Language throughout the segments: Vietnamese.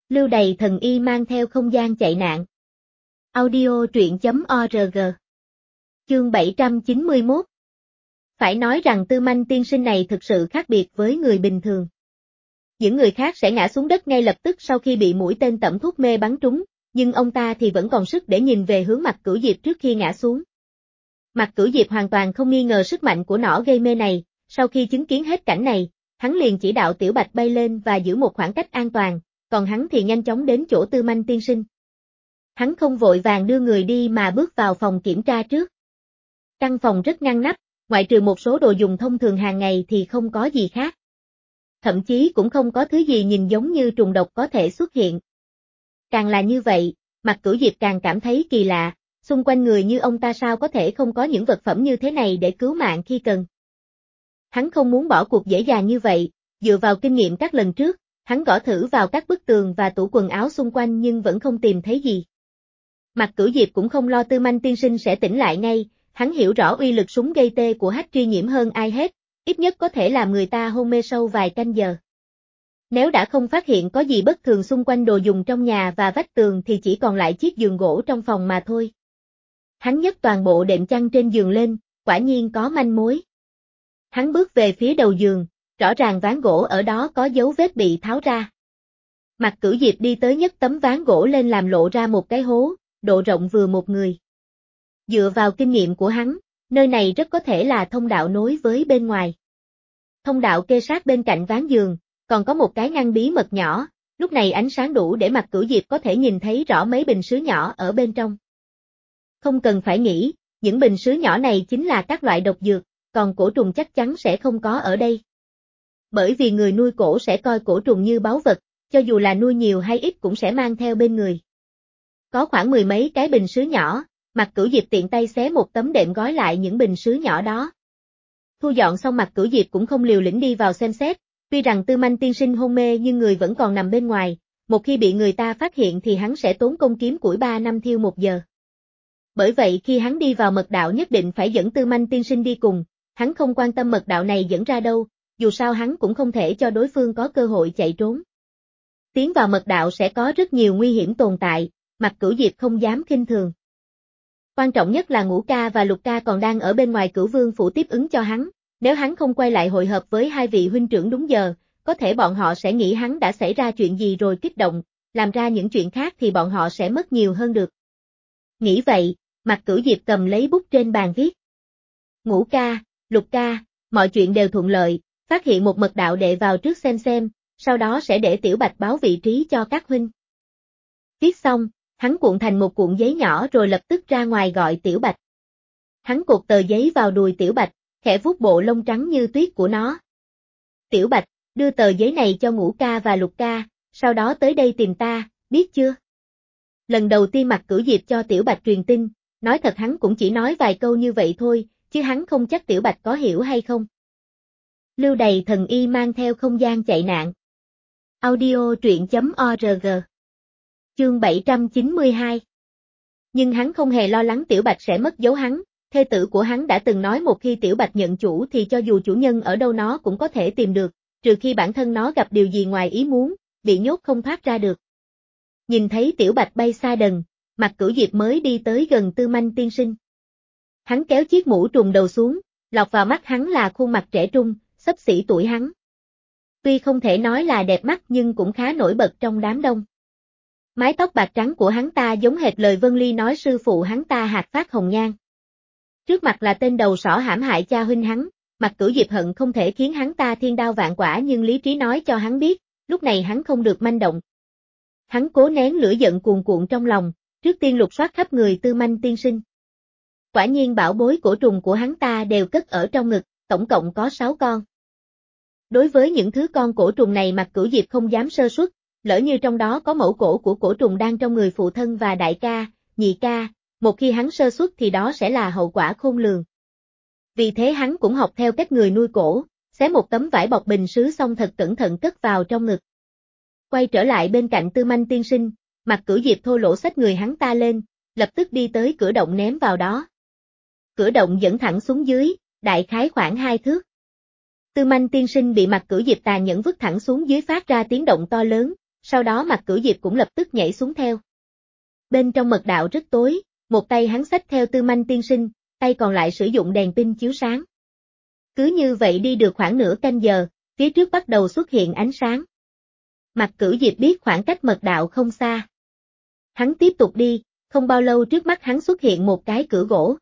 Lưu đày thần y mang theo không gian chạy nạn. Audio truyện.org. Chương 791. Phải nói rằng Tư Manh tiên sinh này thực sự khác biệt với người bình thường. Những người khác sẽ ngã xuống đất ngay lập tức sau khi bị mũi tên tẩm thuốc mê bắn trúng, nhưng ông ta thì vẫn còn sức để nhìn về hướng Mạc Cửu Diệp trước khi ngã xuống. Mạc Cửu Diệp hoàn toàn không nghi ngờ sức mạnh của nỏ gây mê này, sau khi chứng kiến hết cảnh này, hắn liền chỉ đạo Tiểu Bạch bay lên và giữ một khoảng cách an toàn, còn hắn thì nhanh chóng đến chỗ Tư Manh tiên sinh. Hắn không vội vàng đưa người đi mà bước vào phòng kiểm tra trước. Căn phòng rất ngăn nắp, ngoại trừ một số đồ dùng thông thường hàng ngày thì không có gì khác. Thậm chí cũng không có thứ gì nhìn giống như trùng độc có thể xuất hiện. Càng là như vậy, Mạc Cửu Diệp càng cảm thấy kỳ lạ, xung quanh người như ông ta sao có thể không có những vật phẩm như thế này để cứu mạng khi cần. Hắn không muốn bỏ cuộc dễ dàng như vậy, dựa vào kinh nghiệm các lần trước, hắn gõ thử vào các bức tường và tủ quần áo xung quanh nhưng vẫn không tìm thấy gì. Mạc Cửu Diệp cũng không lo Tư Manh tiên sinh sẽ tỉnh lại ngay, hắn hiểu rõ uy lực súng gây tê của Hắc Truy Nhiễm hơn ai hết, ít nhất có thể làm người ta hôn mê sâu vài canh giờ. Nếu đã không phát hiện có gì bất thường xung quanh đồ dùng trong nhà và vách tường thì chỉ còn lại chiếc giường gỗ trong phòng mà thôi. Hắn nhấc toàn bộ đệm chăn trên giường lên, quả nhiên có manh mối. Hắn bước về phía đầu giường, rõ ràng ván gỗ ở đó có dấu vết bị tháo ra. Mạc Cửu Diệp đi tới nhấc tấm ván gỗ lên làm lộ ra một cái hố, độ rộng vừa một người. Dựa vào kinh nghiệm của hắn, nơi này rất có thể là thông đạo nối với bên ngoài. Thông đạo kê sát bên cạnh ván giường, còn có một cái ngăn bí mật nhỏ, lúc này ánh sáng đủ để Mạc Cửu Diệp có thể nhìn thấy rõ mấy bình sứ nhỏ ở bên trong. Không cần phải nghĩ, những bình sứ nhỏ này chính là các loại độc dược, còn cổ trùng chắc chắn sẽ không có ở đây. Bởi vì người nuôi cổ sẽ coi cổ trùng như báu vật, cho dù là nuôi nhiều hay ít cũng sẽ mang theo bên người. Có khoảng mười mấy cái bình sứ nhỏ, Mạc Cửu Diệp tiện tay xé một tấm đệm gói lại những bình sứ nhỏ đó. Thu dọn xong Mạc Cửu Diệp cũng không liều lĩnh đi vào xem xét, tuy rằng Tư Manh tiên sinh hôn mê nhưng người vẫn còn nằm bên ngoài, một khi bị người ta phát hiện thì hắn sẽ tốn công kiếm củi 3 năm thiêu 1 giờ. Bởi vậy khi hắn đi vào mật đạo nhất định phải dẫn Tư Manh tiên sinh đi cùng, hắn không quan tâm mật đạo này dẫn ra đâu, dù sao hắn cũng không thể cho đối phương có cơ hội chạy trốn. Tiến vào mật đạo sẽ có rất nhiều nguy hiểm tồn tại, Mạc Cửu Diệp không dám khinh thường. Quan trọng nhất là Ngũ Ca và Lục Ca còn đang ở bên ngoài Cửu Vương phủ tiếp ứng cho hắn, nếu hắn không quay lại hội hợp với hai vị huynh trưởng đúng giờ, có thể bọn họ sẽ nghĩ hắn đã xảy ra chuyện gì rồi kích động, làm ra những chuyện khác thì bọn họ sẽ mất nhiều hơn được. Nghĩ vậy, Mạc Cửu Diệp cầm lấy bút trên bàn viết. Ngũ Ca, Lục Ca, mọi chuyện đều thuận lợi, phát hiện một mật đạo đệ vào trước xem, sau đó sẽ để Tiểu Bạch báo vị trí cho các huynh. Viết xong, hắn cuộn thành một cuộn giấy nhỏ rồi lập tức ra ngoài gọi Tiểu Bạch. Hắn cột tờ giấy vào đùi Tiểu Bạch, khẽ vuốt bộ lông trắng như tuyết của nó. Tiểu Bạch, đưa tờ giấy này cho Ngũ Ca và Lục Ca, sau đó tới đây tìm ta, biết chưa? Lần đầu tiên Mạc Cửu Diệp cho Tiểu Bạch truyền tin, nói thật hắn cũng chỉ nói vài câu như vậy thôi, chứ hắn không chắc Tiểu Bạch có hiểu hay không. Lưu đày thần y mang theo không gian chạy nạn. Audio truyện.org. Chương 792. Nhưng hắn không hề lo lắng Tiểu Bạch sẽ mất dấu hắn, thê tử của hắn đã từng nói một khi Tiểu Bạch nhận chủ thì cho dù chủ nhân ở đâu nó cũng có thể tìm được, trừ khi bản thân nó gặp điều gì ngoài ý muốn, bị nhốt không thoát ra được. Nhìn thấy Tiểu Bạch bay xa đần, Mạc Cửu Diệp mới đi tới gần Tư Manh tiên sinh. Hắn kéo chiếc mũ trùm đầu xuống, lọt vào mắt hắn là khuôn mặt trẻ trung, xấp xỉ tuổi hắn. Tuy không thể nói là đẹp mắt nhưng cũng khá nổi bật trong đám đông. Mái tóc bạc trắng của hắn ta giống hệt lời Vân Ly nói sư phụ hắn ta hạt phát hồng nhan. Trước mặt là tên đầu sỏ hãm hại cha huynh hắn, Mạc Cửu Diệp hận không thể khiến hắn ta thiên đao vạn quả nhưng lý trí nói cho hắn biết, lúc này hắn không được manh động. Hắn cố nén lửa giận cuồn cuộn trong lòng, trước tiên lục soát khắp người Tư Manh tiên sinh. Quả nhiên bảo bối cổ trùng của hắn ta đều cất ở trong ngực, tổng cộng có 6 con. Đối với những thứ con cổ trùng này Mạc Cửu Diệp không dám sơ suất, lỡ như trong đó có mẫu cổ của cổ trùng đang trong người phụ thân và đại ca, nhị ca, một khi hắn sơ suất thì đó sẽ là hậu quả khôn lường. Vì thế hắn cũng học theo cách người nuôi cổ, xé một tấm vải bọc bình sứ xong thật cẩn thận cất vào trong ngực. Quay trở lại bên cạnh Tư Manh tiên sinh, Mạc Cửu Diệp thô lỗ xách người hắn ta lên, lập tức đi tới cửa động ném vào đó. Cửa động dẫn thẳng xuống dưới, đại khái khoảng 2 thước. Tư Manh tiên sinh bị Mạc Cửu Diệp tàn nhẫn vứt thẳng xuống dưới phát ra tiếng động to lớn, sau đó Mạc Cửu Diệp cũng lập tức nhảy xuống theo. Bên trong mật đạo rất tối, một tay hắn xách theo Tư Manh tiên sinh, tay còn lại sử dụng đèn pin chiếu sáng. Cứ như vậy đi được khoảng nửa canh giờ, phía trước bắt đầu xuất hiện ánh sáng. Mạc Cửu Diệp biết khoảng cách mật đạo không xa. Hắn tiếp tục đi, không bao lâu trước mắt hắn xuất hiện một cái cửa gỗ.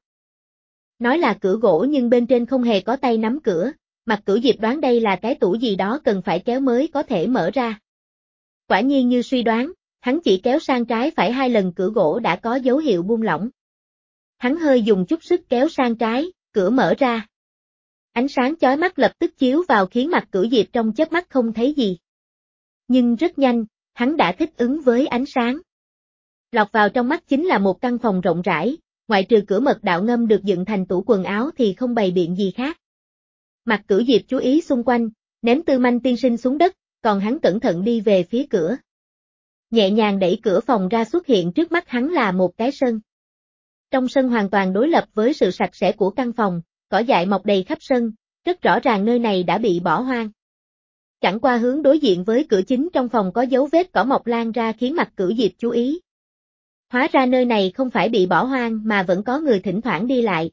Nói là cửa gỗ nhưng bên trên không hề có tay nắm cửa, Mạc Cửu Diệp đoán đây là cái tủ gì đó cần phải kéo mới có thể mở ra. Quả nhiên như suy đoán, hắn chỉ kéo sang trái phải 2 lần cửa gỗ đã có dấu hiệu buông lỏng. Hắn hơi dùng chút sức kéo sang trái, cửa mở ra. Ánh sáng chói mắt lập tức chiếu vào khiến Mạc Cửu Diệp trong chớp mắt không thấy gì. Nhưng rất nhanh, hắn đã thích ứng với ánh sáng. Lọt vào trong mắt chính là một căn phòng rộng rãi, ngoại trừ cửa mật đạo ngâm được dựng thành tủ quần áo thì không bày biện gì khác. Mạc Cửu Diệp chú ý xung quanh, ném Tư Manh tiên sinh xuống đất, còn hắn cẩn thận đi về phía cửa. Nhẹ nhàng đẩy cửa phòng ra, xuất hiện trước mắt hắn là một cái sân. Trong sân hoàn toàn đối lập với sự sạch sẽ của căn phòng, cỏ dại mọc đầy khắp sân, rất rõ ràng nơi này đã bị bỏ hoang. Chẳng qua hướng đối diện với cửa chính trong phòng có dấu vết cỏ mọc lan ra khiến Mạc Cửu Diệp chú ý. Hóa ra nơi này không phải bị bỏ hoang mà vẫn có người thỉnh thoảng đi lại.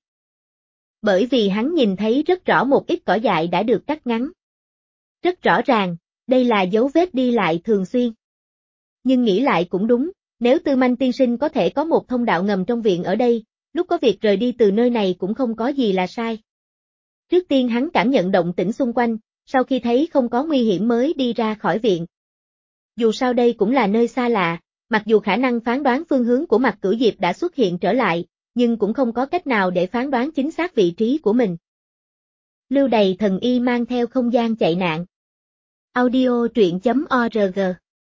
Bởi vì hắn nhìn thấy rất rõ một ít cỏ dại đã được cắt ngắn. Rất rõ ràng, đây là dấu vết đi lại thường xuyên. Nhưng nghĩ lại cũng đúng, nếu Tư Manh tiên sinh có thể có một thông đạo ngầm trong viện ở đây, lúc có việc rời đi từ nơi này cũng không có gì là sai. Trước tiên hắn cảm nhận động tĩnh xung quanh, sau khi thấy không có nguy hiểm mới đi ra khỏi viện. Dù sao đây cũng là nơi xa lạ, mặc dù khả năng phán đoán phương hướng của Mạc Cửu Diệp đã xuất hiện trở lại, nhưng cũng không có cách nào để phán đoán chính xác vị trí của mình. Lưu Đày thần y mang theo không gian chạy nạn. Audio truyện.org.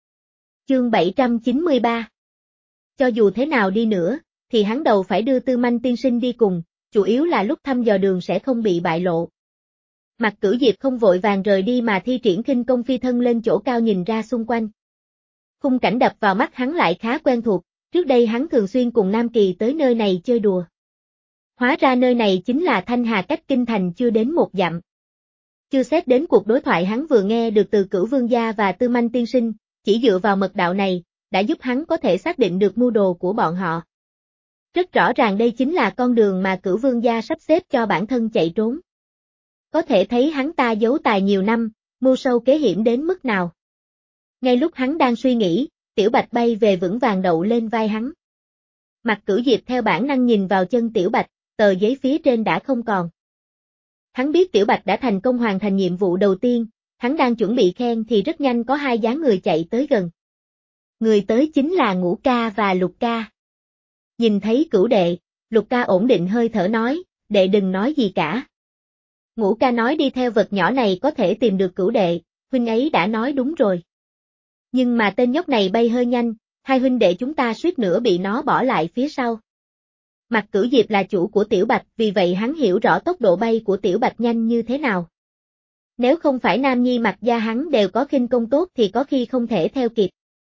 Chương 793. Cho dù thế nào đi nữa, thì hắn đầu phải đưa Tư Manh tiên sinh đi cùng, chủ yếu là lúc thăm dò đường sẽ không bị bại lộ. Mạc Cửu Diệp không vội vàng rời đi mà thi triển khinh công phi thân lên chỗ cao nhìn ra xung quanh. Khung cảnh đập vào mắt hắn lại khá quen thuộc, trước đây hắn thường xuyên cùng Nam Kỳ tới nơi này chơi đùa. Hóa ra nơi này chính là Thanh Hà, cách kinh thành chưa đến 1 dặm. Chưa xét đến cuộc đối thoại hắn vừa nghe được từ Cửu Vương gia và Tư Manh tiên sinh, chỉ dựa vào mật đạo này, đã giúp hắn có thể xác định được mưu đồ của bọn họ. Rất rõ ràng đây chính là con đường mà Cửu Vương gia sắp xếp cho bản thân chạy trốn. Có thể thấy hắn ta giấu tài nhiều năm, mưu sâu kế hiểm đến mức nào. Ngay lúc hắn đang suy nghĩ, Tiểu Bạch bay về vững vàng đậu lên vai hắn. Mạc Cửu Diệp theo bản năng nhìn vào chân Tiểu Bạch, tờ giấy phía trên đã không còn. Hắn biết Tiểu Bạch đã thành công hoàn thành nhiệm vụ đầu tiên, hắn đang chuẩn bị khen thì rất nhanh có 2 dáng người chạy tới gần. Người tới chính là Ngũ Ca và Lục Ca. Nhìn thấy Cửu đệ, Lục Ca ổn định hơi thở nói, đệ đừng nói gì cả. Ngũ Ca nói đi theo vật nhỏ này có thể tìm được Cửu đệ, huynh ấy đã nói đúng rồi. Nhưng mà tên nhóc này bay hơi nhanh, 2 huynh đệ chúng ta suýt nữa bị nó bỏ lại phía sau. Mạc Cửu Diệp là chủ của Tiểu Bạch, vì vậy hắn hiểu rõ tốc độ bay của Tiểu Bạch nhanh như thế nào. Nếu không phải Nam Nhi Mạc gia hắn đều có khinh công tốt thì có khi không thể theo kịp.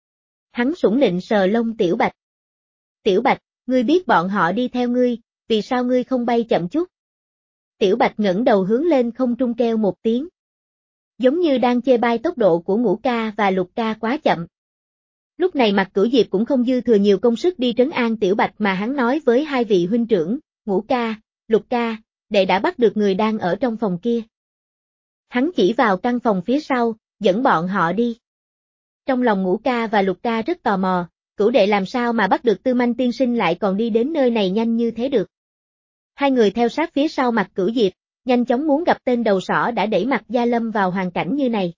Hắn sủng nịnh sờ lông Tiểu Bạch. Tiểu Bạch, ngươi biết bọn họ đi theo ngươi, vì sao ngươi không bay chậm chút? Tiểu Bạch ngẩng đầu hướng lên không trung kêu một tiếng. Giống như đang chê bai tốc độ của Ngũ Ca và Lục Ca quá chậm. Lúc này Mạc Cửu Diệp cũng không dư thừa nhiều công sức đi trấn an Tiểu Bạch mà hắn nói với 2 vị huynh trưởng, Ngũ Ca, Lục Ca, đệ đã bắt được người đang ở trong phòng kia. Hắn chỉ vào căn phòng phía sau, dẫn bọn họ đi. Trong lòng Ngũ Ca và Lục Ca rất tò mò, Cửu đệ làm sao mà bắt được Tư Manh tiên sinh lại còn đi đến nơi này nhanh như thế được. 2 người theo sát phía sau Mạc Cửu Diệp, nhanh chóng muốn gặp tên đầu sỏ đã đẩy Mạc Gia Lâm vào hoàn cảnh như này.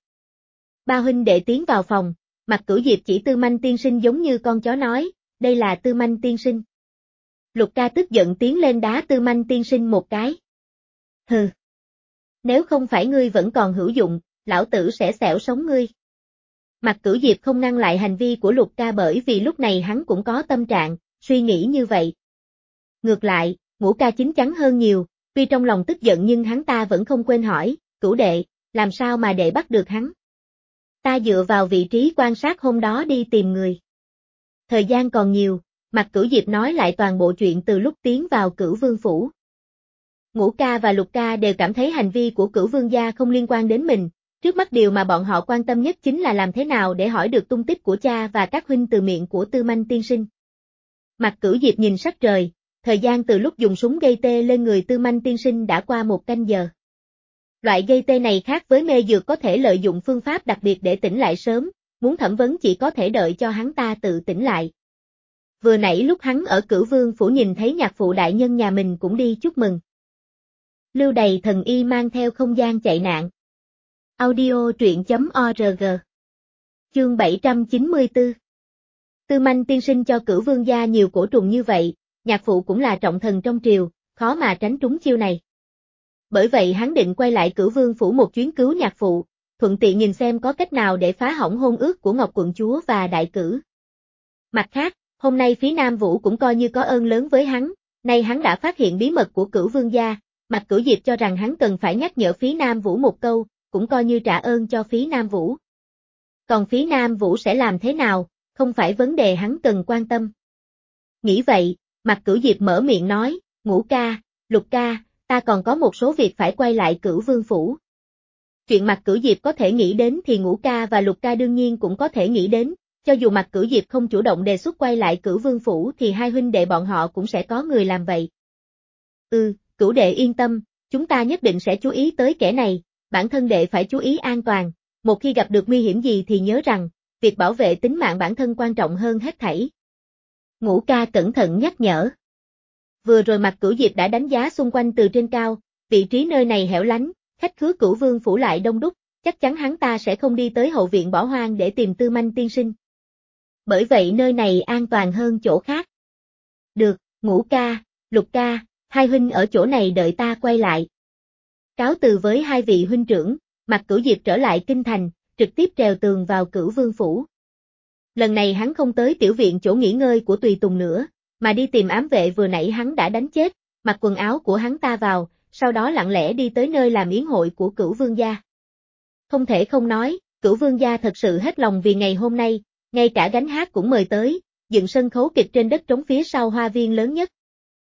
3 huynh đệ tiến vào phòng, Mạc Cửu Diệp chỉ Tư Manh tiên sinh giống như con chó nói, đây là Tư Manh tiên sinh. Lục Ca tức giận tiến lên đá Tư Manh tiên sinh một cái. Hừ. Nếu không phải ngươi vẫn còn hữu dụng, lão tử sẽ xẻo sống ngươi. Mạc Cửu Diệp không ngăn lại hành vi của Lục Ca bởi vì lúc này hắn cũng có tâm trạng, suy nghĩ như vậy. Ngược lại, Ngũ Ca chín chắn hơn nhiều, tuy trong lòng tức giận nhưng hắn ta vẫn không quên hỏi, Cửu đệ, làm sao mà đệ bắt được hắn? Ta dựa vào vị trí quan sát hôm đó đi tìm người. Thời gian còn nhiều, Mạc Cửu Diệp nói lại toàn bộ chuyện từ lúc tiến vào Cửu Vương phủ. Ngũ Ca và Lục Ca đều cảm thấy hành vi của Cửu Vương gia không liên quan đến mình, Trước mắt điều mà bọn họ quan tâm nhất chính là làm thế nào để hỏi được tung tích của cha và các huynh từ miệng của Tư Manh tiên sinh. Mạc Cửu Diệp nhìn sắc trời, thời gian từ lúc dùng súng gây tê lên người Tư Manh tiên sinh đã qua 1 canh giờ. Loại gây tê này khác với mê dược có thể lợi dụng phương pháp đặc biệt để tỉnh lại sớm, muốn thẩm vấn chỉ có thể đợi cho hắn ta tự tỉnh lại. Vừa nãy lúc hắn ở Cửu Vương phủ nhìn thấy nhạc phụ đại nhân nhà mình cũng đi chúc mừng. Lưu Đày thần y mang theo không gian chạy nạn. Audio truyện.org. Chương 794. Tư Manh tiên sinh cho Cửu Vương gia nhiều cổ trùng như vậy, nhạc phụ cũng là trọng thần trong triều, khó mà tránh trúng chiêu này. Bởi vậy hắn định quay lại Cửu Vương phủ một chuyến cứu nhạc phụ, thuận tiện nhìn xem có cách nào để phá hỏng hôn ước của Ngọc quận chúa và đại cử. Mặt khác, hôm nay phía Nam Vũ cũng coi như có ơn lớn với hắn, nay hắn đã phát hiện bí mật của Cửu Vương gia, Mạc Cửu Diệp cho rằng hắn cần phải nhắc nhở phía Nam Vũ một câu, cũng coi như trả ơn cho phía Nam Vũ. Còn phía Nam Vũ sẽ làm thế nào, không phải vấn đề hắn cần quan tâm. Nghĩ vậy, Mạc Cửu Diệp mở miệng nói, Ngũ ca, Lục ca, ta còn có một số việc phải quay lại Cửu Vương phủ. Chuyện Mạc Cửu Diệp có thể nghĩ đến thì Ngũ ca và Lục ca đương nhiên cũng có thể nghĩ đến, cho dù Mạc Cửu Diệp không chủ động đề xuất quay lại Cửu Vương phủ thì hai huynh đệ bọn họ cũng sẽ có người làm vậy. Cửu đệ yên tâm, chúng ta nhất định sẽ chú ý tới kẻ này, bản thân đệ phải chú ý an toàn, một khi gặp được nguy hiểm gì thì nhớ rằng, việc bảo vệ tính mạng bản thân quan trọng hơn hết thảy. Ngũ ca cẩn thận nhắc nhở. Vừa rồi Mạc Cửu Diệp đã đánh giá xung quanh từ trên cao, vị trí nơi này hẻo lánh, khách khứa Cửu Vương phủ lại đông đúc, chắc chắn hắn ta sẽ không đi tới hậu viện bỏ hoang để tìm Tư Manh tiên sinh. Bởi vậy nơi này an toàn hơn chỗ khác. Được, Ngũ ca, Lục ca, hai huynh ở chỗ này đợi ta quay lại. Cáo từ với hai vị huynh trưởng, Mạc Cửu Diệp trở lại kinh thành, trực tiếp trèo tường vào Cửu Vương phủ. Lần này hắn không tới tiểu viện chỗ nghỉ ngơi của tùy tùng nữa, mà đi tìm ám vệ vừa nãy hắn đã đánh chết, mặc quần áo của hắn ta vào, sau đó lặng lẽ đi tới nơi làm yến hội của Cửu Vương gia. Không thể không nói, Cửu Vương gia thật sự hết lòng vì ngày hôm nay, ngay cả gánh hát cũng mời tới, dựng sân khấu kịch trên đất trống phía sau hoa viên lớn nhất.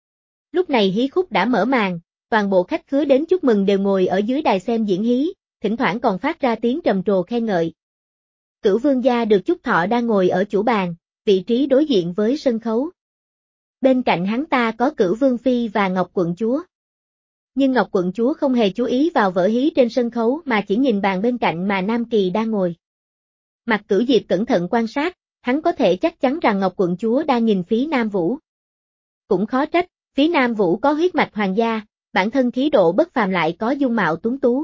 Lúc này hí khúc đã mở màn, toàn bộ khách khứa đến chúc mừng đều ngồi ở dưới đài xem diễn hí, thỉnh thoảng còn phát ra tiếng trầm trồ khen ngợi. Cửu Vương gia được chúc thọ đang ngồi ở chủ bàn, vị trí đối diện với sân khấu. Bên cạnh hắn ta có Cửu Vương phi và Ngọc quận chúa. Nhưng Ngọc quận chúa không hề chú ý vào vở hí trên sân khấu mà chỉ nhìn bàn bên cạnh mà Nam Kỳ đang ngồi. Mạc Cửu Diệp cẩn thận quan sát, hắn có thể chắc chắn rằng Ngọc quận chúa đang nhìn phía Nam Vũ. Cũng khó trách, phía Nam Vũ có huyết mạch hoàng gia, bản thân khí độ bất phàm lại có dung mạo tuấn tú.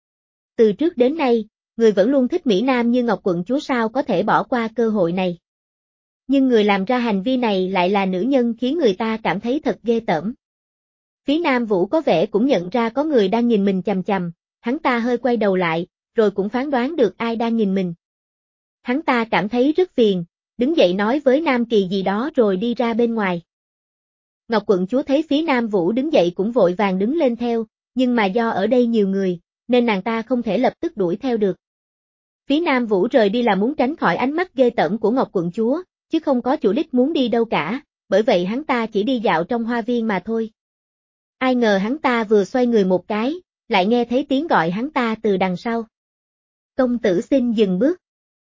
Từ trước đến nay, người vẫn luôn thích Mỹ Nam như Ngọc quận chúa sao có thể bỏ qua cơ hội này. Nhưng người làm ra hành vi này lại là nữ nhân khiến người ta cảm thấy thật ghê tởm. Phía Nam Vũ có vẻ cũng nhận ra có người đang nhìn mình chằm chằm, hắn ta hơi quay đầu lại, rồi cũng phán đoán được ai đang nhìn mình. Hắn ta cảm thấy rất phiền, đứng dậy nói với Nam Kỳ gì đó rồi đi ra bên ngoài. Ngọc quận chúa thấy phía Nam Vũ đứng dậy cũng vội vàng đứng lên theo, nhưng mà do ở đây nhiều người, nên nàng ta không thể lập tức đuổi theo được. Phía Nam Vũ rời đi là muốn tránh khỏi ánh mắt ghê tởm của Ngọc quận chúa, chứ không có chủ đích muốn đi đâu cả, bởi vậy hắn ta chỉ đi dạo trong hoa viên mà thôi. Ai ngờ hắn ta vừa xoay người một cái, lại nghe thấy tiếng gọi hắn ta từ đằng sau. Công tử xin dừng bước.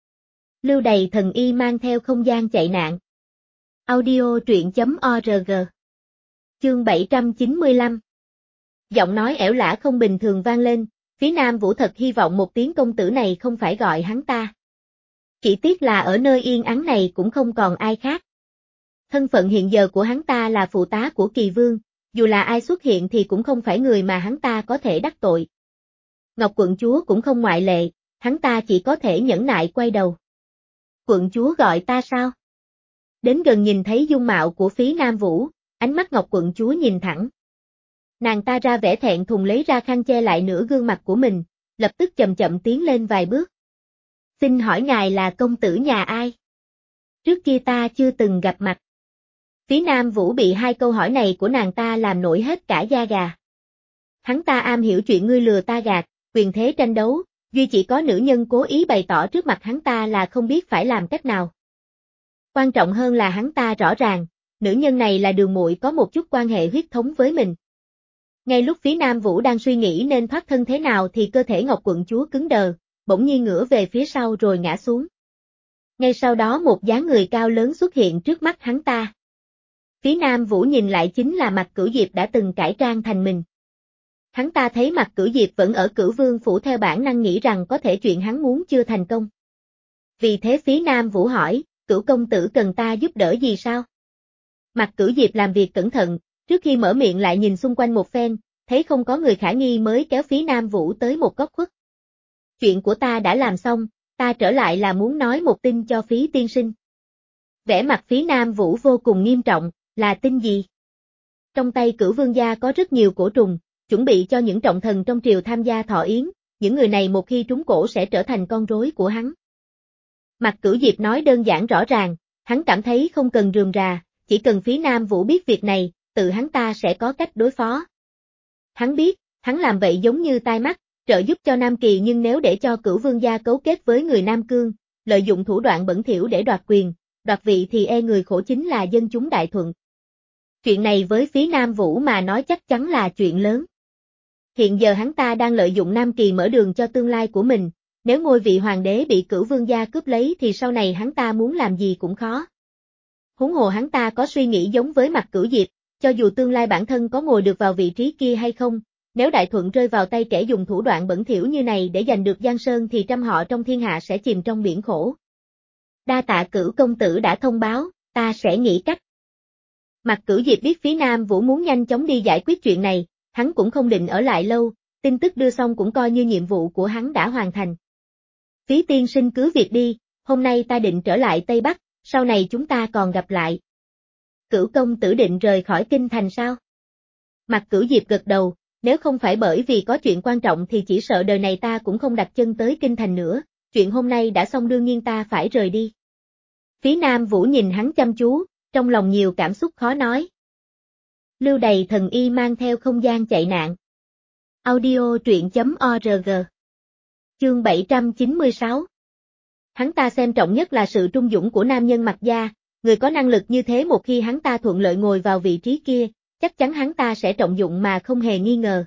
Lưu Đày thần y mang theo không gian chạy nạn. Audio truyện.org. Chương 795. Giọng nói ẻo lả không bình thường vang lên, phía Nam Vũ thật hy vọng một tiếng công tử này không phải gọi hắn ta. Chỉ tiếc là ở nơi yên ắng này cũng không còn ai khác. Thân phận hiện giờ của hắn ta là phụ tá của Kỳ Vương, dù là ai xuất hiện thì cũng không phải người mà hắn ta có thể đắc tội. Ngọc quận chúa cũng không ngoại lệ, hắn ta chỉ có thể nhẫn nại quay đầu. Quận chúa gọi ta sao? Đến gần nhìn thấy dung mạo của phía Nam Vũ, ánh mắt Ngọc quận chúa nhìn thẳng. Nàng ta ra vẻ thẹn thùng lấy ra khăn che lại nửa gương mặt của mình, lập tức chậm chậm tiến lên vài bước. Xin hỏi ngài là công tử nhà ai? Trước kia ta chưa từng gặp mặt. Phía Nam Vũ bị hai câu hỏi này của nàng ta làm nổi hết cả da gà. Hắn ta am hiểu chuyện ngươi lừa ta gạt, quyền thế tranh đấu, duy chỉ có nữ nhân cố ý bày tỏ trước mặt hắn ta là không biết phải làm cách nào. Quan trọng hơn là hắn ta rõ ràng, nữ nhân này là đường muội có một chút quan hệ huyết thống với mình. Ngay lúc phía Nam Vũ đang suy nghĩ nên thoát thân thế nào thì cơ thể Ngọc quận chúa cứng đờ, bỗng nhiên ngửa về phía sau rồi ngã xuống. Ngay sau đó một dáng người cao lớn xuất hiện trước mắt hắn ta. Phí Nam Vũ nhìn lại chính là Mạc Cửu Diệp đã từng cải trang thành mình. Hắn ta thấy Mạc Cửu Diệp vẫn ở Cửu Vương phủ theo bản năng nghĩ rằng có thể chuyện hắn muốn chưa thành công. Vì thế Phí Nam Vũ hỏi, Cửu công tử cần ta giúp đỡ gì sao? Mạc Cửu Diệp làm việc cẩn thận, trước khi mở miệng lại nhìn xung quanh một phen, thấy không có người khả nghi mới kéo Phí Nam Vũ tới một góc khuất. Chuyện của ta đã làm xong, ta trở lại là muốn nói một tin cho Phí tiên sinh. Vẻ mặt Phí Nam Vũ vô cùng nghiêm trọng, là tin gì? Trong tay Cửu Vương gia có rất nhiều cổ trùng, chuẩn bị cho những trọng thần trong triều tham gia thọ yến, những người này một khi trúng cổ sẽ trở thành con rối của hắn. Mạc Cửu Diệp nói đơn giản rõ ràng, hắn cảm thấy không cần rườm rà, chỉ cần Phí Nam Vũ biết việc này, tự hắn ta sẽ có cách đối phó. Hắn biết, hắn làm vậy giống như tai mắt, trợ giúp cho Nam Kỳ nhưng nếu để cho Cửu Vương gia cấu kết với người Nam Cương, lợi dụng thủ đoạn bẩn thỉu để đoạt quyền, đoạt vị thì e người khổ chính là dân chúng đại thuận. Chuyện này với Phí Nam Vũ mà nói chắc chắn là chuyện lớn. Hiện giờ hắn ta đang lợi dụng Nam Kỳ mở đường cho tương lai của mình, nếu ngôi vị hoàng đế bị Cửu Vương gia cướp lấy thì sau này hắn ta muốn làm gì cũng khó. Huống hồ hắn ta có suy nghĩ giống với Mạc Cửu Diệp, cho dù tương lai bản thân có ngồi được vào vị trí kia hay không, nếu đại thuận rơi vào tay kẻ dùng thủ đoạn bẩn thỉu như này để giành được Giang Sơn thì trăm họ trong thiên hạ sẽ chìm trong biển khổ. Đa tạ Cửu công tử đã thông báo, ta sẽ nghĩ cách. Mạc Cửu Diệp biết Phí Nam Vũ muốn nhanh chóng đi giải quyết chuyện này, hắn cũng không định ở lại lâu, tin tức đưa xong cũng coi như nhiệm vụ của hắn đã hoàn thành. Phí tiên sinh cứ việc đi, hôm nay ta định trở lại Tây Bắc, sau này chúng ta còn gặp lại. Cửu công tử định rời khỏi kinh thành sao? Mạc Cửu Diệp gật đầu, nếu không phải bởi vì có chuyện quan trọng thì chỉ sợ đời này ta cũng không đặt chân tới kinh thành nữa, chuyện hôm nay đã xong đương nhiên ta phải rời đi. Phí Nam Vũ nhìn hắn chăm chú, trong lòng nhiều cảm xúc khó nói. Lưu Đày thần y mang theo không gian chạy nạn. Audio truyện.org. Chương 796. Hắn ta xem trọng nhất là sự trung dũng của nam nhân Mạc gia, người có năng lực như thế một khi hắn ta thuận lợi ngồi vào vị trí kia, chắc chắn hắn ta sẽ trọng dụng mà không hề nghi ngờ.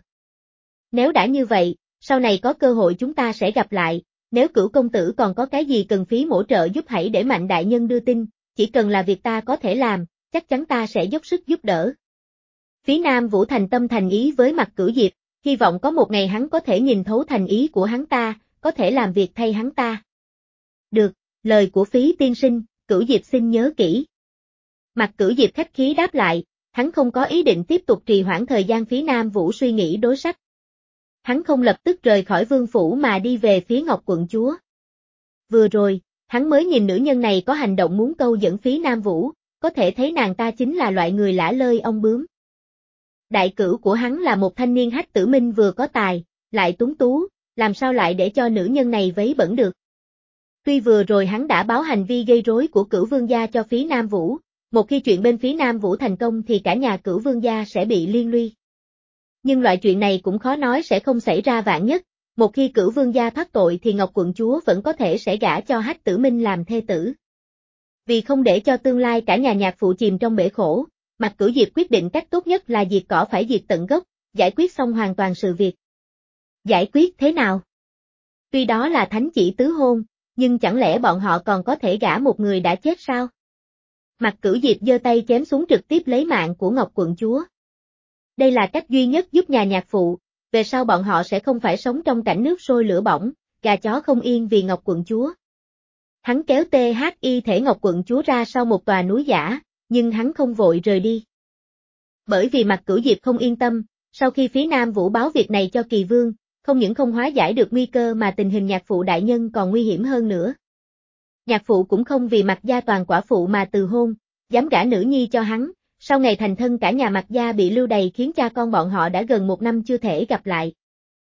Nếu đã như vậy, sau này có cơ hội chúng ta sẽ gặp lại, nếu Cửu công tử còn có cái gì cần Phí hỗ trợ giúp hãy để Mạnh đại nhân đưa tin, chỉ cần là việc ta có thể làm, chắc chắn ta sẽ dốc sức giúp đỡ. Phí Nam Vũ thành tâm thành ý với Mạc Cửu Diệp, hy vọng có một ngày hắn có thể nhìn thấu thành ý của hắn ta, có thể làm việc thay hắn ta. Được, lời của Phí tiên sinh, Cửu Diệp xin nhớ kỹ. Mạc Cửu Diệp khách khí đáp lại, hắn không có ý định tiếp tục trì hoãn thời gian Phí Nam Vũ suy nghĩ đối sách. Hắn không lập tức rời khỏi vương phủ mà đi về phía Ngọc quận chúa. Vừa rồi, hắn mới nhìn nữ nhân này có hành động muốn câu dẫn Phí Nam Vũ, có thể thấy nàng ta chính là loại người lả lơi ong bướm. Đại cửu của hắn là một thanh niên Hách Tử Minh vừa có tài, lại tuấn tú, làm sao lại để cho nữ nhân này vấy bẩn được. Tuy vừa rồi hắn đã báo hành vi gây rối của Cửu Vương gia cho Phí Nam Vũ, một khi chuyện bên Phí Nam Vũ thành công thì cả nhà Cửu Vương gia sẽ bị liên lụy. Nhưng loại chuyện này cũng khó nói sẽ không xảy ra vạn nhất, một khi Cửu Vương gia thoát tội thì Ngọc quận chúa vẫn có thể sẽ gả cho Hách Tử Minh làm thê tử. Vì không để cho tương lai cả nhà nhạc phụ chìm trong bể khổ, Mạc Cửu Diệp quyết định cách tốt nhất là diệt cỏ phải diệt tận gốc, giải quyết xong hoàn toàn sự việc. Giải quyết thế nào? Tuy đó là thánh chỉ tứ hôn, nhưng chẳng lẽ bọn họ còn có thể gả một người đã chết sao? Mạc Cửu Diệp giơ tay chém xuống trực tiếp lấy mạng của Ngọc quận chúa. Đây là cách duy nhất giúp nhà nhạc phụ, về sau bọn họ sẽ không phải sống trong cảnh nước sôi lửa bỏng, gà chó không yên vì Ngọc quận chúa. Hắn kéo THI thể Ngọc quận chúa ra sau một tòa núi giả, nhưng hắn không vội rời đi. Bởi vì Mạc Cửu Diệp không yên tâm, sau khi Phí Nam Vũ báo việc này cho Kỳ Vương, không những không hóa giải được nguy cơ mà tình hình nhạc phụ đại nhân còn nguy hiểm hơn nữa. Nhạc phụ cũng không vì Mạc gia toàn quả phụ mà từ hôn, dám gả nữ nhi cho hắn, sau ngày thành thân cả nhà Mạc gia bị lưu đày khiến cha con bọn họ đã gần một năm chưa thể gặp lại.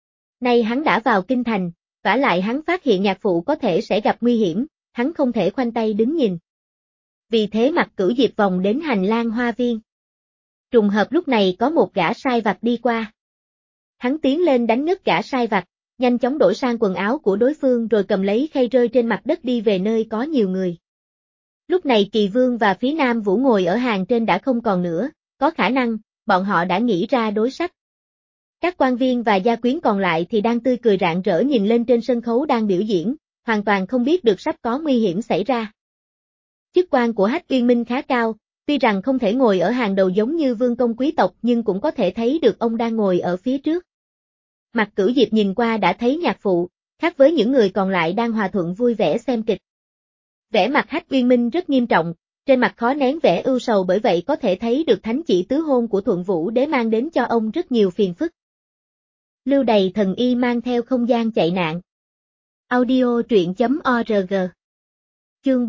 Nay hắn đã vào kinh thành, vả lại hắn phát hiện nhạc phụ có thể sẽ gặp nguy hiểm, hắn không thể khoanh tay đứng nhìn. Vì thế Mạc Cửu Diệp vòng đến hành lang hoa viên. Trùng hợp lúc này có một gã sai vặt đi qua. Hắn tiến lên đánh ngất gã sai vặt, nhanh chóng đổi sang quần áo của đối phương rồi cầm lấy khay rơi trên mặt đất đi về nơi có nhiều người. Lúc này Kỳ Vương và Phí Nam Vũ ngồi ở hàng trên đã không còn nữa, có khả năng, bọn họ đã nghĩ ra đối sách. Các quan viên và gia quyến còn lại thì đang tươi cười rạng rỡ nhìn lên trên sân khấu đang biểu diễn, hoàn toàn không biết được sắp có nguy hiểm xảy ra. Chức quan của Hách Uyên Minh khá cao, tuy rằng không thể ngồi ở hàng đầu giống như vương công quý tộc nhưng cũng có thể thấy được ông đang ngồi ở phía trước. Mạc Cửu Diệp nhìn qua đã thấy nhạc phụ, khác với những người còn lại đang hòa thuận vui vẻ xem kịch. Vẻ mặt Hách Uyên Minh rất nghiêm trọng, trên mặt khó nén vẻ ưu sầu bởi vậy có thể thấy được thánh chỉ tứ hôn của Thuận Vũ Đế mang đến cho ông rất nhiều phiền phức. Lưu Đày thần y mang theo không gian chạy nạn. Audio truyện.org. Chương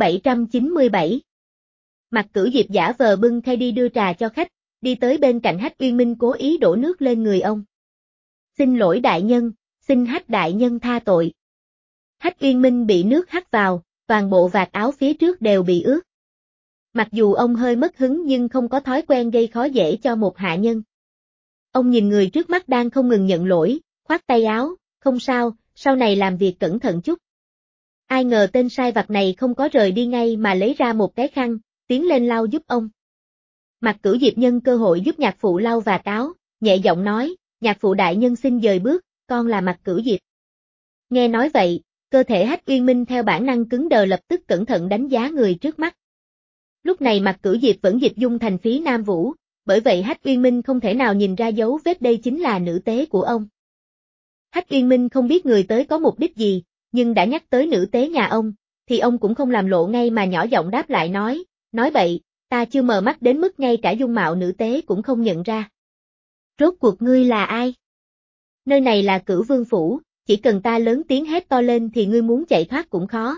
797. Mạc Cửu Diệp giả vờ bưng khay đi đưa trà cho khách, đi tới bên cạnh Hách Uyên Minh cố ý đổ nước lên người ông. Xin lỗi đại nhân, xin Hách đại nhân tha tội. Hách Uyên Minh bị nước hắt vào, toàn bộ vạt áo phía trước đều bị ướt. Mặc dù ông hơi mất hứng nhưng không có thói quen gây khó dễ cho một hạ nhân. Ông nhìn người trước mắt đang không ngừng nhận lỗi, khoát tay áo, không sao, sau này làm việc cẩn thận chút. Ai ngờ tên sai vặt này không có rời đi ngay mà lấy ra một cái khăn, tiến lên lau giúp ông. Mạc Cửu Diệp nhân cơ hội giúp nhạc phụ lau vạt áo, nhẹ giọng nói, nhạc phụ đại nhân xin dời bước, con là Mạc Cửu Diệp. Nghe nói vậy, cơ thể Hách Uyên Minh theo bản năng cứng đờ lập tức cẩn thận đánh giá người trước mắt. Lúc này Mạc Cửu Diệp vẫn dịch dung thành phí Nam Vũ, bởi vậy Hách Uyên Minh không thể nào nhìn ra dấu vết đây chính là nữ tế của ông. Hách Uyên Minh không biết người tới có mục đích gì, nhưng đã nhắc tới nữ tế nhà ông, thì ông cũng không làm lộ ngay mà nhỏ giọng đáp lại nói bậy, ta chưa mờ mắt đến mức ngay cả dung mạo nữ tế cũng không nhận ra. Rốt cuộc ngươi là ai? Nơi này là Cửu Vương Phủ, chỉ cần ta lớn tiếng hét to lên thì ngươi muốn chạy thoát cũng khó.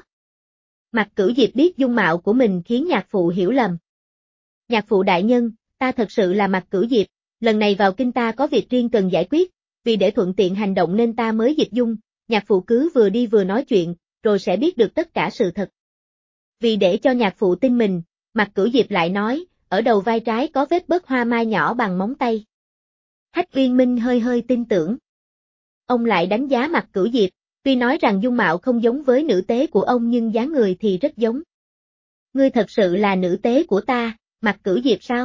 Mạc Cửu Diệp biết dung mạo của mình khiến nhạc phụ hiểu lầm. Nhạc phụ đại nhân, ta thật sự là Mạc Cửu Diệp, lần này vào kinh ta có việc riêng cần giải quyết, vì để thuận tiện hành động nên ta mới dịch dung, nhạc phụ cứ vừa đi vừa nói chuyện, rồi sẽ biết được tất cả sự thật. Vì để cho nhạc phụ tin mình, Mạc Cửu Diệp lại nói, ở đầu vai trái có vết bớt hoa mai nhỏ bằng móng tay. Hách Uyên Minh hơi hơi tin tưởng. Ông lại đánh giá Mạc Cửu Diệp, tuy nói rằng dung mạo không giống với nữ tế của ông nhưng dáng người thì rất giống. Ngươi thật sự là nữ tế của ta, Mạc Cửu Diệp sao?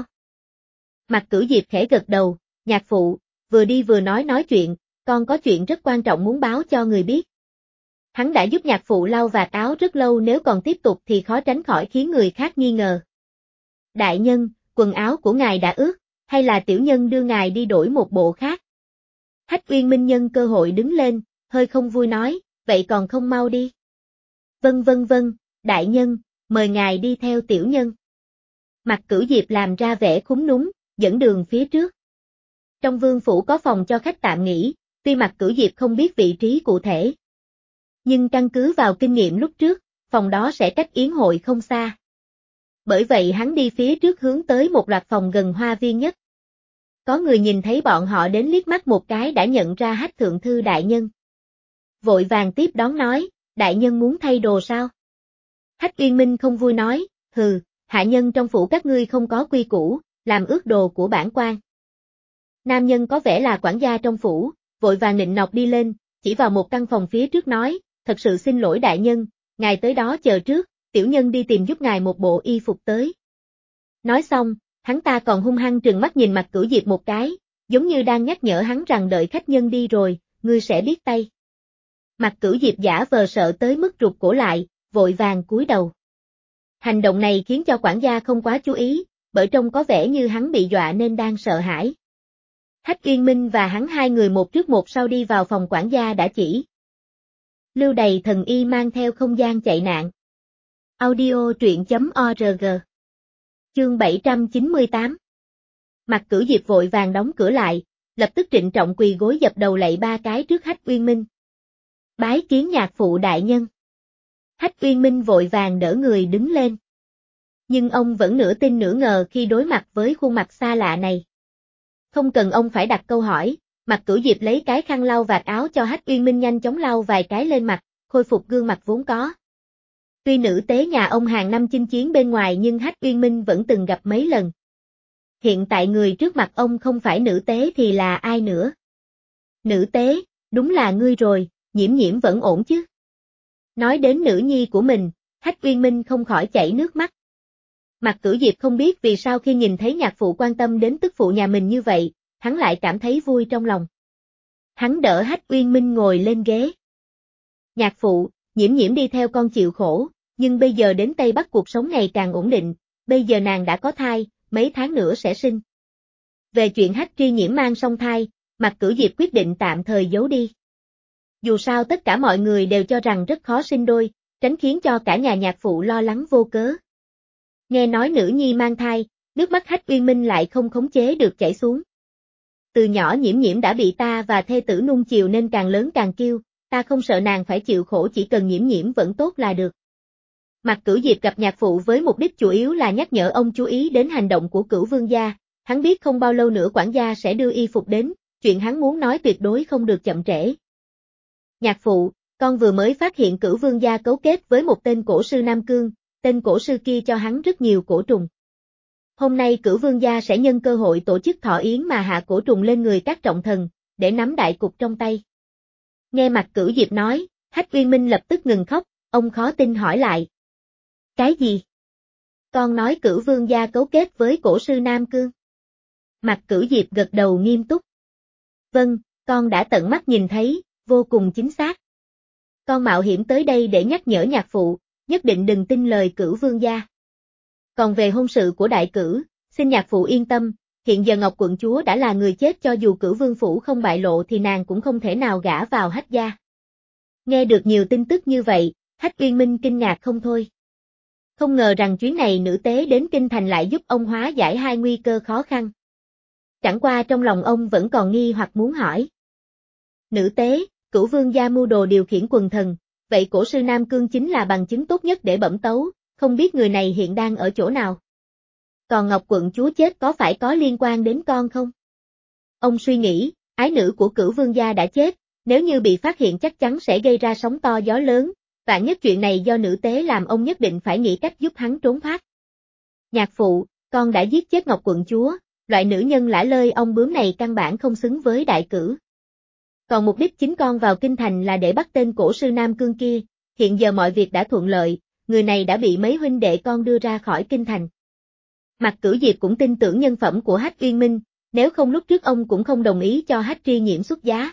Mạc Cửu Diệp khẽ gật đầu, nhạc phụ, vừa đi vừa nói chuyện, con có chuyện rất quan trọng muốn báo cho người biết. Hắn đã giúp nhạc phụ lau vạt áo rất lâu nếu còn tiếp tục thì khó tránh khỏi khiến người khác nghi ngờ. Đại nhân, quần áo của ngài đã ướt, hay là tiểu nhân đưa ngài đi đổi một bộ khác? Hách Uyên Minh nhân cơ hội đứng lên, hơi không vui nói, vậy còn không mau đi. Vâng, đại nhân, mời ngài đi theo tiểu nhân. Mạc Cửu Diệp làm ra vẻ khúm núm, dẫn đường phía trước. Trong vương phủ có phòng cho khách tạm nghỉ, tuy Mạc Cửu Diệp không biết vị trí cụ thể. Nhưng căn cứ vào kinh nghiệm lúc trước, phòng đó sẽ cách yến hội không xa. Bởi vậy hắn đi phía trước hướng tới một loạt phòng gần hoa viên nhất. Có người nhìn thấy bọn họ đến liếc mắt một cái đã nhận ra Hách thượng thư đại nhân. Vội vàng tiếp đón nói, đại nhân muốn thay đồ sao? Hách Uyên Minh không vui nói, hừ, hạ nhân trong phủ các ngươi không có quy củ, làm ướt đồ của bản quan. Nam nhân có vẻ là quản gia trong phủ, vội vàng nịnh nọt đi lên, chỉ vào một căn phòng phía trước nói, thật sự xin lỗi đại nhân, ngài tới đó chờ trước, tiểu nhân đi tìm giúp ngài một bộ y phục tới. Nói xong, hắn ta còn hung hăng trừng mắt nhìn Mạc Cửu Diệp một cái, giống như đang nhắc nhở hắn rằng đợi khách nhân đi rồi, ngươi sẽ biết tay. Mạc Cửu Diệp giả vờ sợ tới mức rụt cổ lại, vội vàng cúi đầu. Hành động này khiến cho quản gia không quá chú ý, bởi trông có vẻ như hắn bị dọa nên đang sợ hãi. Hách Uyên Minh và hắn hai người một trước một sau đi vào phòng quản gia đã chỉ. Lưu Đày thần y mang theo không gian chạy nạn. Audio truyện.org. Chương 798. Mạc Cửu Diệp vội vàng đóng cửa lại, lập tức trịnh trọng quỳ gối dập đầu lạy ba cái trước Hách Uyên Minh. Bái kiến nhạc phụ đại nhân. Hách Uyên Minh vội vàng đỡ người đứng lên. Nhưng ông vẫn nửa tin nửa ngờ khi đối mặt với khuôn mặt xa lạ này. Không cần ông phải đặt câu hỏi, Mạc Cửu Diệp lấy cái khăn lau vạt áo cho Hách Uyên Minh nhanh chóng lau vài cái lên mặt, khôi phục gương mặt vốn có. Tuy nữ tế nhà ông hàng năm chinh chiến bên ngoài nhưng Hách Uyên Minh vẫn từng gặp mấy lần. Hiện tại người trước mặt ông không phải nữ tế thì là ai nữa? Nữ tế, đúng là ngươi rồi, Nhiễm vẫn ổn chứ? Nói đến nữ nhi của mình, Hách Uyên Minh không khỏi chảy nước mắt. Mạc Cửu Diệp không biết vì sao khi nhìn thấy nhạc phụ quan tâm đến tức phụ nhà mình như vậy, hắn lại cảm thấy vui trong lòng. Hắn đỡ Hách Uyên Minh ngồi lên ghế. Nhạc phụ, Nhiễm Nhiễm đi theo con chịu khổ, nhưng bây giờ đến Tây Bắc cuộc sống ngày càng ổn định, bây giờ nàng đã có thai, mấy tháng nữa sẽ sinh. Về chuyện Hách Tri Nhiễm mang song thai, Mạc Cửu Diệp quyết định tạm thời giấu đi. Dù sao tất cả mọi người đều cho rằng rất khó sinh đôi, tránh khiến cho cả nhà nhạc phụ lo lắng vô cớ. Nghe nói nữ nhi mang thai, nước mắt Hách Uyên Minh lại không khống chế được chảy xuống. Từ nhỏ Nhiễm Nhiễm đã bị ta và thê tử nuông chiều nên càng lớn càng kiêu, ta không sợ nàng phải chịu khổ, chỉ cần Nhiễm Nhiễm vẫn tốt là được. Mạc Cửu Diệp gặp nhạc phụ với mục đích chủ yếu là nhắc nhở ông chú ý đến hành động của Cửu Vương gia, hắn biết không bao lâu nữa quản gia sẽ đưa y phục đến, chuyện hắn muốn nói tuyệt đối không được chậm trễ. Nhạc phụ, con vừa mới phát hiện Cửu Vương gia cấu kết với một tên cổ sư Nam Cương, tên cổ sư kia cho hắn rất nhiều cổ trùng. Hôm nay Cửu Vương gia sẽ nhân cơ hội tổ chức thọ yến mà hạ cổ trùng lên người các trọng thần, để nắm đại cục trong tay. Nghe Mạc Cửu Diệp nói, Hách Uyên Minh lập tức ngừng khóc, ông khó tin hỏi lại. Cái gì? Con nói Cửu Vương gia cấu kết với cổ sư Nam Cương. Mạc Cửu Diệp gật đầu nghiêm túc. Vâng, con đã tận mắt nhìn thấy, vô cùng chính xác. Con mạo hiểm tới đây để nhắc nhở nhạc phụ, nhất định đừng tin lời Cửu Vương gia. Còn về hôn sự của đại cử, xin nhạc phụ yên tâm, hiện giờ Ngọc quận chúa đã là người chết, cho dù Cửu Vương phủ không bại lộ thì nàng cũng không thể nào gả vào Hách gia. Nghe được nhiều tin tức như vậy, Hách Uyên Minh kinh ngạc không thôi. Không ngờ rằng chuyến này nữ tế đến Kinh Thành lại giúp ông hóa giải hai nguy cơ khó khăn. Chẳng qua trong lòng ông vẫn còn nghi hoặc muốn hỏi. Nữ tế, Cửu Vương gia mưu đồ điều khiển quần thần, vậy cổ sư Nam Cương chính là bằng chứng tốt nhất để bẩm tấu, không biết người này hiện đang ở chỗ nào. Còn Ngọc quận chúa chết có phải có liên quan đến con không? Ông suy nghĩ, ái nữ của Cửu Vương gia đã chết, nếu như bị phát hiện chắc chắn sẽ gây ra sóng to gió lớn, vạn nhất chuyện này do nữ tế làm, ông nhất định phải nghĩ cách giúp hắn trốn thoát. Nhạc phụ, con đã giết chết Ngọc quận chúa, loại nữ nhân lả lơi ong bướm này căn bản không xứng với đại cử. Còn mục đích chính con vào Kinh Thành là để bắt tên cổ sư Nam Cương kia, hiện giờ mọi việc đã thuận lợi, người này đã bị mấy huynh đệ con đưa ra khỏi Kinh Thành. Mạc Cửu Diệp cũng tin tưởng nhân phẩm của Hách Uyên Minh, nếu không lúc trước ông cũng không đồng ý cho Hách Tri Nhiễm xuất giá.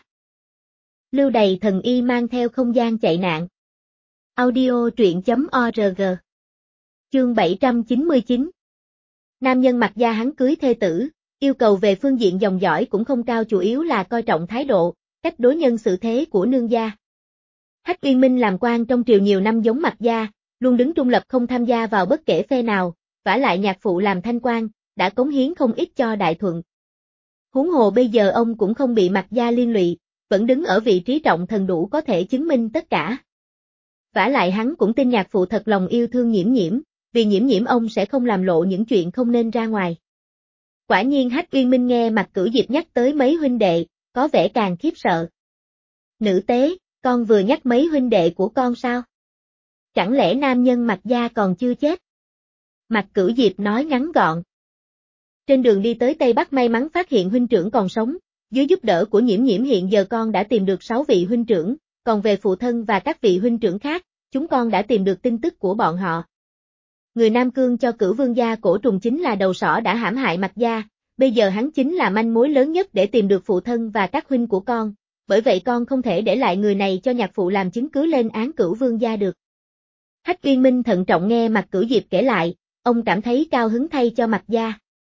Lưu Đày thần y mang theo không gian chạy nạn. Audio truyện.org. Chương 799. Nam nhân Mạc gia hắn cưới thê tử, yêu cầu về phương diện dòng dõi cũng không cao, chủ yếu là coi trọng thái độ, cách đối nhân xử thế của nương gia. Hách Uyên Minh làm quan trong triều nhiều năm giống Mạc gia, luôn đứng trung lập không tham gia vào bất kể phe nào, vả lại nhạc phụ làm thanh quan, đã cống hiến không ít cho Đại Thuận. Huống hồ bây giờ ông cũng không bị Mạc gia liên lụy, vẫn đứng ở vị trí trọng thần đủ có thể chứng minh tất cả. Vả lại hắn cũng tin nhạc phụ thật lòng yêu thương Nhiễm Nhiễm, vì Nhiễm Nhiễm ông sẽ không làm lộ những chuyện không nên ra ngoài. Quả nhiên Hách Uyên Minh nghe Mạc Cửu Diệp nhắc tới mấy huynh đệ, có vẻ càng khiếp sợ. Nữ tế, con vừa nhắc mấy huynh đệ của con sao? Chẳng lẽ nam nhân Mạc gia còn chưa chết? Mạc Cửu Diệp nói ngắn gọn. Trên đường đi tới Tây Bắc may mắn phát hiện huynh trưởng còn sống, dưới giúp đỡ của Nhiễm Nhiễm hiện giờ con đã tìm được 6 vị huynh trưởng, còn về phụ thân và các vị huynh trưởng khác, chúng con đã tìm được tin tức của bọn họ. Người Nam Cương cho Cửu Vương gia cổ trùng chính là đầu sỏ đã hãm hại Mạc gia, bây giờ hắn chính là manh mối lớn nhất để tìm được phụ thân và các huynh của con, bởi vậy con không thể để lại người này cho nhạc phụ làm chứng cứ lên án Cửu Vương gia được. Hách Uyên Minh thận trọng nghe Mạc Cửu Diệp kể lại, ông cảm thấy cao hứng thay cho Mạc gia.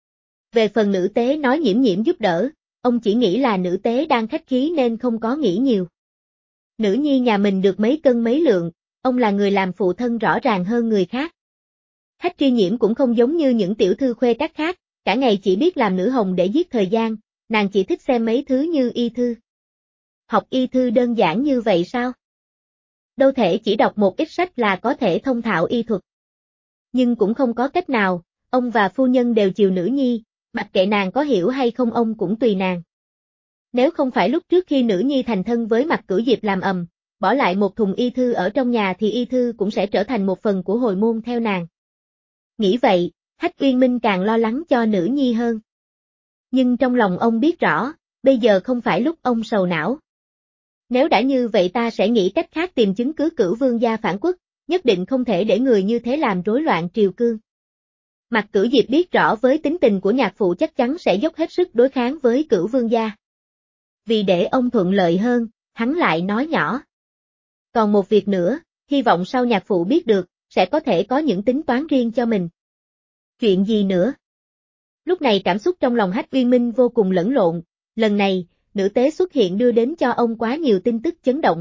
Về phần nữ tế nói Nhiễm Nhiễm giúp đỡ, ông chỉ nghĩ là nữ tế đang khách khí nên không có nghĩ nhiều. Nữ nhi nhà mình được mấy cân mấy lượng, ông là người làm phụ thân rõ ràng hơn người khác. Hách Tri Nhiễm cũng không giống như những tiểu thư khuê các khác, cả ngày chỉ biết làm nữ hồng để giết thời gian, nàng chỉ thích xem mấy thứ như y thư. Học y thư đơn giản như vậy sao? Đâu thể chỉ đọc một ít sách là có thể thông thạo y thuật. Nhưng cũng không có cách nào, ông và phu nhân đều chiều nữ nhi, mặc kệ nàng có hiểu hay không ông cũng tùy nàng. Nếu không phải lúc trước khi nữ nhi thành thân với Mạc Cửu Diệp làm ầm, bỏ lại một thùng y thư ở trong nhà thì y thư cũng sẽ trở thành một phần của hồi môn theo nàng. Nghĩ vậy, Hách Uyên Minh càng lo lắng cho nữ nhi hơn. Nhưng trong lòng ông biết rõ, bây giờ không phải lúc ông sầu não. Nếu đã như vậy ta sẽ nghĩ cách khác tìm chứng cứ Cửu Vương gia phản quốc, nhất định không thể để người như thế làm rối loạn triều cương. Mạc Cửu Diệp biết rõ với tính tình của nhạc phụ chắc chắn sẽ dốc hết sức đối kháng với Cửu Vương gia. Vì để ông thuận lợi hơn, hắn lại nói nhỏ. Còn một việc nữa, hy vọng sau nhạc phụ biết được, sẽ có thể có những tính toán riêng cho mình. Chuyện gì nữa? Lúc này cảm xúc trong lòng Hách Uyên Minh vô cùng lẫn lộn, lần này, nữ tế xuất hiện đưa đến cho ông quá nhiều tin tức chấn động.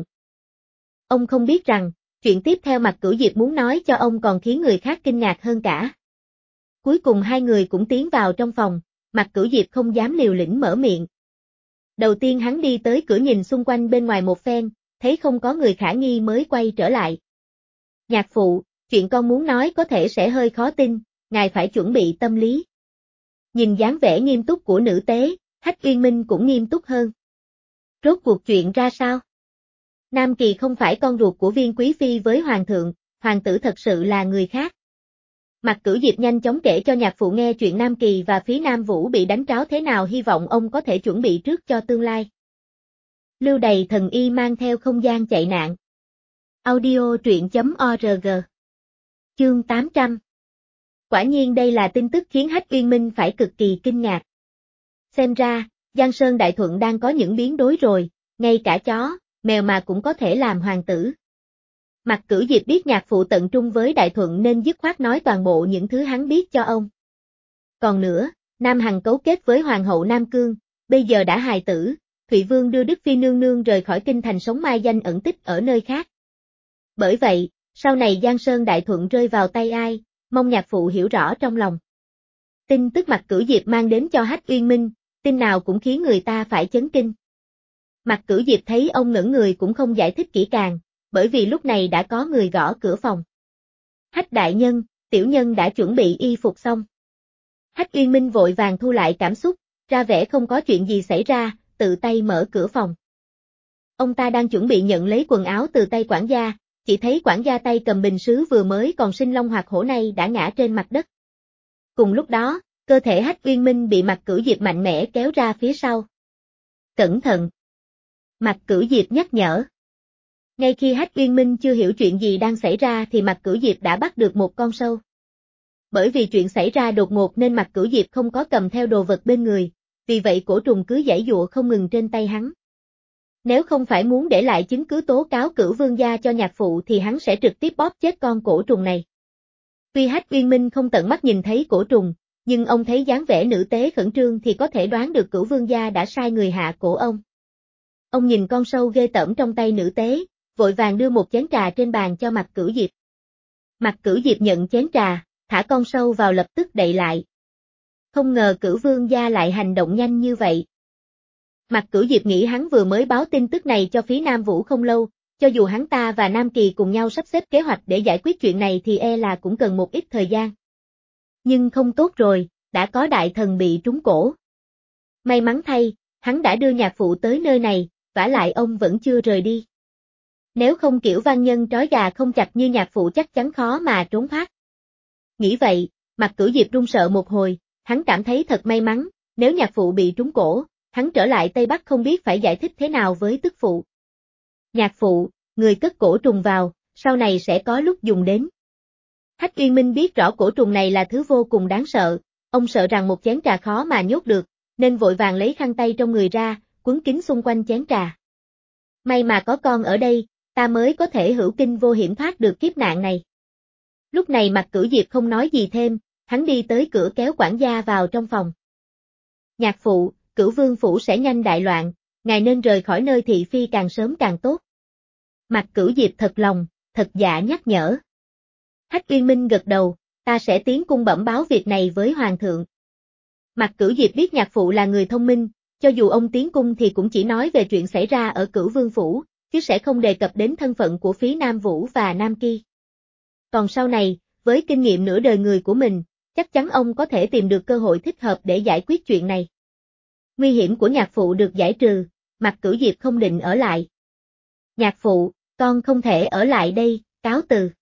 Ông không biết rằng, chuyện tiếp theo Mạc Cửu Diệp muốn nói cho ông còn khiến người khác kinh ngạc hơn cả. Cuối cùng hai người cũng tiến vào trong phòng, Mạc Cửu Diệp không dám liều lĩnh mở miệng. Đầu tiên hắn đi tới cửa nhìn xung quanh bên ngoài một phen, thấy không có người khả nghi mới quay trở lại. Nhạc phụ, chuyện con muốn nói có thể sẽ hơi khó tin, ngài phải chuẩn bị tâm lý. Nhìn dáng vẻ nghiêm túc của nữ tế, Hách Uyên Minh cũng nghiêm túc hơn. Rốt cuộc chuyện ra sao? Nam Kỳ không phải con ruột của Viên Quý Phi với Hoàng thượng, hoàng tử thật sự là người khác. Mạc Cửu Diệp nhanh chóng kể cho nhạc phụ nghe chuyện Nam Kỳ và Phí Nam Vũ bị đánh tráo thế nào, hy vọng ông có thể chuẩn bị trước cho tương lai. Lưu Đầy Thần Y mang theo không gian chạy nạn. Audio truyện.org. Chương 800. Quả nhiên đây là tin tức khiến Hách Uyên Minh phải cực kỳ kinh ngạc. Xem ra, Giang Sơn Đại Thuận đang có những biến đổi rồi, ngay cả chó, mèo mà cũng có thể làm hoàng tử. Mạc Cửu Diệp biết nhạc phụ tận trung với Đại Thuận nên dứt khoát nói toàn bộ những thứ hắn biết cho ông. Còn nữa, Nam Hằng cấu kết với Hoàng hậu Nam Cương, bây giờ đã hài tử, Thụy Vương đưa Đức Phi nương nương rời khỏi kinh thành sống mai danh ẩn tích ở nơi khác. Bởi vậy, sau này Giang Sơn Đại Thuận rơi vào tay ai, mong nhạc phụ hiểu rõ trong lòng. Tin tức Mạc Cửu Diệp mang đến cho Hách Uyên Minh, tin nào cũng khiến người ta phải chấn kinh. Mạc Cửu Diệp thấy ông ngẩn người cũng không giải thích kỹ càng, bởi vì lúc này đã có người gõ cửa phòng. Hách đại nhân, tiểu nhân đã chuẩn bị y phục xong. Hách Uyên Minh vội vàng thu lại cảm xúc, ra vẻ không có chuyện gì xảy ra, tự tay mở cửa phòng. Ông ta đang chuẩn bị nhận lấy quần áo từ tay quản gia, chỉ thấy quản gia tay cầm bình sứ vừa mới còn sinh long hoạt hổ này đã ngã trên mặt đất. Cùng lúc đó, cơ thể Hách Uyên Minh bị Mạc Cửu Diệp mạnh mẽ kéo ra phía sau. Cẩn thận! Mạc Cửu Diệp nhắc nhở. Ngay khi Hách Uyên Minh chưa hiểu chuyện gì đang xảy ra thì Mạc Cửu Diệp đã bắt được một con sâu. Bởi vì chuyện xảy ra đột ngột nên Mạc Cửu Diệp không có cầm theo đồ vật bên người, vì vậy cổ trùng cứ giãy giụa không ngừng trên tay hắn. Nếu không phải muốn để lại chứng cứ tố cáo Cửu Vương gia cho nhạc phụ thì hắn sẽ trực tiếp bóp chết con cổ trùng này. Tuy Hách Uyên Minh không tận mắt nhìn thấy cổ trùng, nhưng ông thấy dáng vẻ nữ tế khẩn trương thì có thể đoán được Cửu Vương gia đã sai người hạ cổ ông. Ông nhìn con sâu ghê tởm trong tay nữ tế, vội vàng đưa một chén trà trên bàn cho Mạc Cửu Diệp. Mạc Cửu Diệp nhận chén trà, thả con sâu vào lập tức đậy lại. Không ngờ Cửu Vương gia lại hành động nhanh như vậy. Mạc Cửu Diệp nghĩ hắn vừa mới báo tin tức này cho Phí Nam Vũ không lâu, cho dù hắn ta và Nam Kỳ cùng nhau sắp xếp kế hoạch để giải quyết chuyện này thì e là cũng cần một ít thời gian. Nhưng không tốt rồi, đã có đại thần bị trúng cổ. May mắn thay, hắn đã đưa nhạc phụ tới nơi này, vả lại ông vẫn chưa rời đi. Nếu không kiểu văn nhân trói gà không chặt như nhạc phụ chắc chắn khó mà trốn thoát. Nghĩ vậy, Mạc Cửu Diệp run sợ một hồi, hắn cảm thấy thật may mắn, nếu nhạc phụ bị trúng cổ, hắn trở lại Tây Bắc không biết phải giải thích thế nào với tức phụ. Nhạc phụ, người cất cổ trùng vào, sau này sẽ có lúc dùng đến. Hách Uyên Minh biết rõ cổ trùng này là thứ vô cùng đáng sợ, ông sợ rằng một chén trà khó mà nhốt được, nên vội vàng lấy khăn tay trong người ra, quấn kín xung quanh chén trà. May mà có con ở đây, ta mới có thể hữu kinh vô hiểm thoát được kiếp nạn này. Lúc này Mạc Cửu Diệp không nói gì thêm, hắn đi tới cửa kéo quản gia vào trong phòng. Nhạc phụ, Cửu Vương phủ sẽ nhanh đại loạn, ngài nên rời khỏi nơi thị phi càng sớm càng tốt. Mạc Cửu Diệp thật lòng, thật dạ nhắc nhở. Hách Uyên Minh gật đầu, ta sẽ tiến cung bẩm báo việc này với Hoàng thượng. Mạc Cửu Diệp biết nhạc phụ là người thông minh, cho dù ông tiến cung thì cũng chỉ nói về chuyện xảy ra ở Cửu Vương phủ, chứ sẽ không đề cập đến thân phận của Phí Nam Vũ và Nam Kỳ. Còn sau này, với kinh nghiệm nửa đời người của mình, chắc chắn ông có thể tìm được cơ hội thích hợp để giải quyết chuyện này. Nguy hiểm của nhạc phụ được giải trừ, Mạc Cửu Diệp không định ở lại. Nhạc phụ, con không thể ở lại đây, cáo từ.